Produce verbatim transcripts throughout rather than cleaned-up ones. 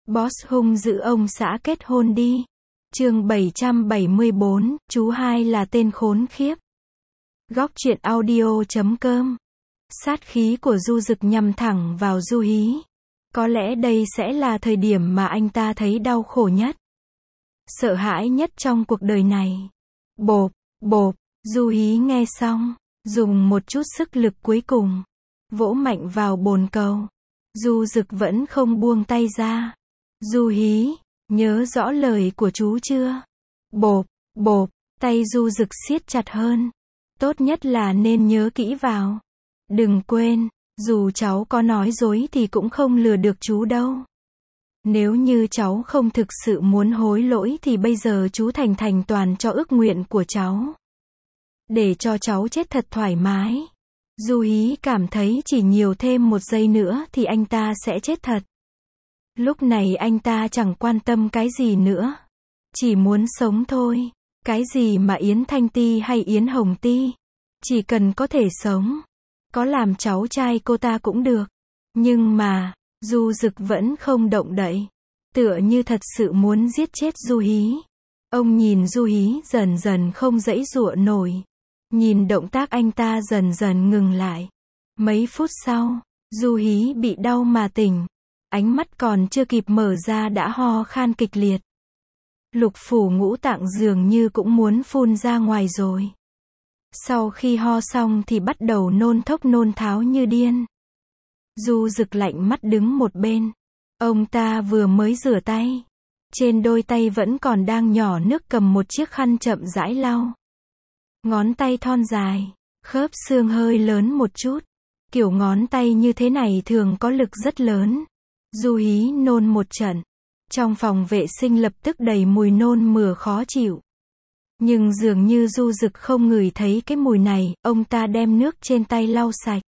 Boss hung dữ ông xã kết hôn đi. Chương bảy trăm bảy mươi bốn, chú hai là tên khốn khiếp. Góc truyện audio chấm com. Sát khí của Du Dực nhằm thẳng vào Du Hí. Có lẽ đây sẽ là thời điểm mà anh ta thấy đau khổ nhất, sợ hãi nhất trong cuộc đời này. Bộp, bộp, Du Hí nghe xong, dùng một chút sức lực cuối cùng, vỗ mạnh vào bồn cầu. Du Dực vẫn không buông tay ra. Du Hí, nhớ rõ lời của chú chưa? Bộp, bộp, tay Du Dực siết chặt hơn. Tốt nhất là nên nhớ kỹ vào. Đừng quên, dù cháu có nói dối thì cũng không lừa được chú đâu. Nếu như cháu không thực sự muốn hối lỗi thì bây giờ chú thành thành toàn cho ước nguyện của cháu. Để cho cháu chết thật thoải mái. Du Hí cảm thấy chỉ nhiều thêm một giây nữa thì anh ta sẽ chết thật. Lúc này anh ta chẳng quan tâm cái gì nữa. Chỉ muốn sống thôi. Cái gì mà Yến Thanh Ti hay Yến Hồng Ti. Chỉ cần có thể sống. Có làm cháu trai cô ta cũng được. Nhưng mà, Du Dực vẫn không động đậy. Tựa như thật sự muốn giết chết Du Hí. Ông nhìn Du Hí dần dần không giãy giụa nổi. Nhìn động tác anh ta dần dần ngừng lại. Mấy phút sau, Du Hí bị đau mà tỉnh. Ánh mắt còn chưa kịp mở ra đã ho khan kịch liệt. Lục phủ ngũ tạng dường như cũng muốn phun ra ngoài rồi. Sau khi ho xong thì bắt đầu nôn thốc nôn tháo như điên. Du Dực lạnh mắt đứng một bên. Ông ta vừa mới rửa tay. Trên đôi tay vẫn còn đang nhỏ nước cầm một chiếc khăn chậm rãi lau. Ngón tay thon dài, khớp xương hơi lớn một chút. Kiểu ngón tay như thế này thường có lực rất lớn. Du Hí nôn một trận. Trong phòng vệ sinh lập tức đầy mùi nôn mửa khó chịu. Nhưng dường như Du Dực không ngửi thấy cái mùi này, ông ta đem nước trên tay lau sạch.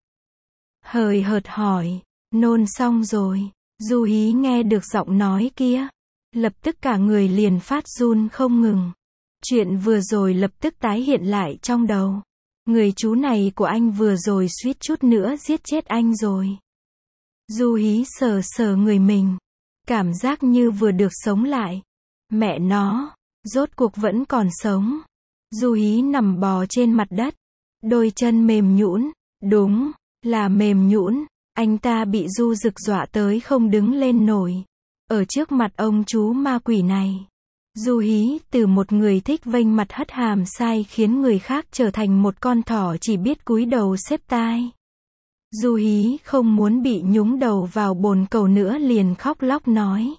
Hời hợt hỏi, nôn xong rồi. Du Hí nghe được giọng nói kia. Lập tức cả người liền phát run không ngừng. Chuyện vừa rồi lập tức tái hiện lại trong đầu. Người chú này của anh vừa rồi suýt chút nữa giết chết anh rồi. Du Hí sờ sờ người mình. Cảm giác như vừa được sống lại. Mẹ nó, rốt cuộc vẫn còn sống. Du Hí nằm bò trên mặt đất. Đôi chân mềm nhũn. Đúng, là mềm nhũn. Anh ta bị Du Dực dọa tới không đứng lên nổi. Ở trước mặt ông chú ma quỷ này. Du Hí từ một người thích vênh mặt hất hàm sai khiến người khác trở thành một con thỏ chỉ biết cúi đầu xếp tai. Du Hí không muốn bị nhúng đầu vào bồn cầu nữa liền khóc lóc nói.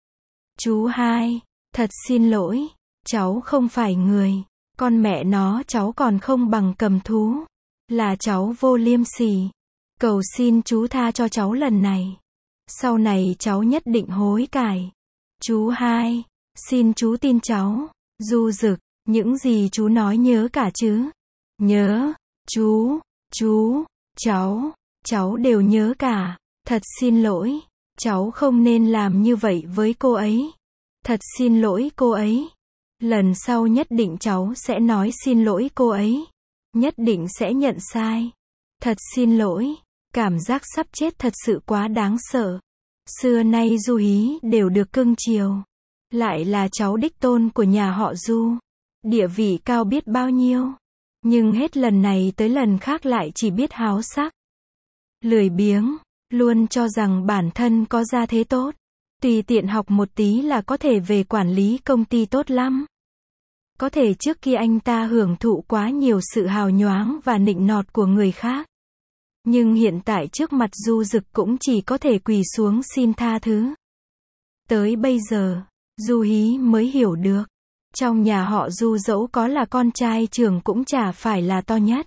Chú hai, thật xin lỗi, cháu không phải người. Con mẹ nó cháu còn không bằng cầm thú. Là cháu vô liêm sỉ. Cầu xin chú tha cho cháu lần này. Sau này cháu nhất định hối cải. Chú hai, xin chú tin cháu. Du Dực, những gì chú nói nhớ cả chứ? Nhớ, chú, chú, cháu, cháu đều nhớ cả. Thật xin lỗi, cháu không nên làm như vậy với cô ấy. Thật xin lỗi cô ấy. Lần sau nhất định cháu sẽ nói xin lỗi cô ấy. Nhất định sẽ nhận sai. Thật xin lỗi. Cảm giác sắp chết thật sự quá đáng sợ. Xưa nay Du Hí đều được cưng chiều. Lại là cháu đích tôn của nhà họ Du. Địa vị cao biết bao nhiêu. Nhưng hết lần này tới lần khác lại chỉ biết háo sắc. Lười biếng. Luôn cho rằng bản thân có gia thế tốt. Tùy tiện học một tí là có thể về quản lý công ty tốt lắm. Có thể trước kia anh ta hưởng thụ quá nhiều sự hào nhoáng và nịnh nọt của người khác. Nhưng hiện tại trước mặt Du Dực cũng chỉ có thể quỳ xuống xin tha thứ. Tới bây giờ, Du Hí mới hiểu được. Trong nhà họ Du dẫu có là con trai trưởng cũng chả phải là to nhất.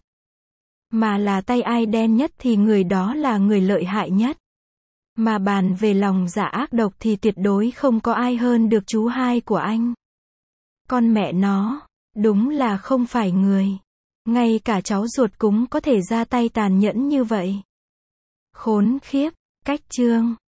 Mà là tay ai đen nhất thì người đó là người lợi hại nhất. Mà bàn về lòng dạ ác độc thì tuyệt đối không có ai hơn được chú hai của anh. Con mẹ nó, đúng là không phải người. Ngay cả cháu ruột cũng có thể ra tay tàn nhẫn như vậy. Khốn khiếp, cách chương.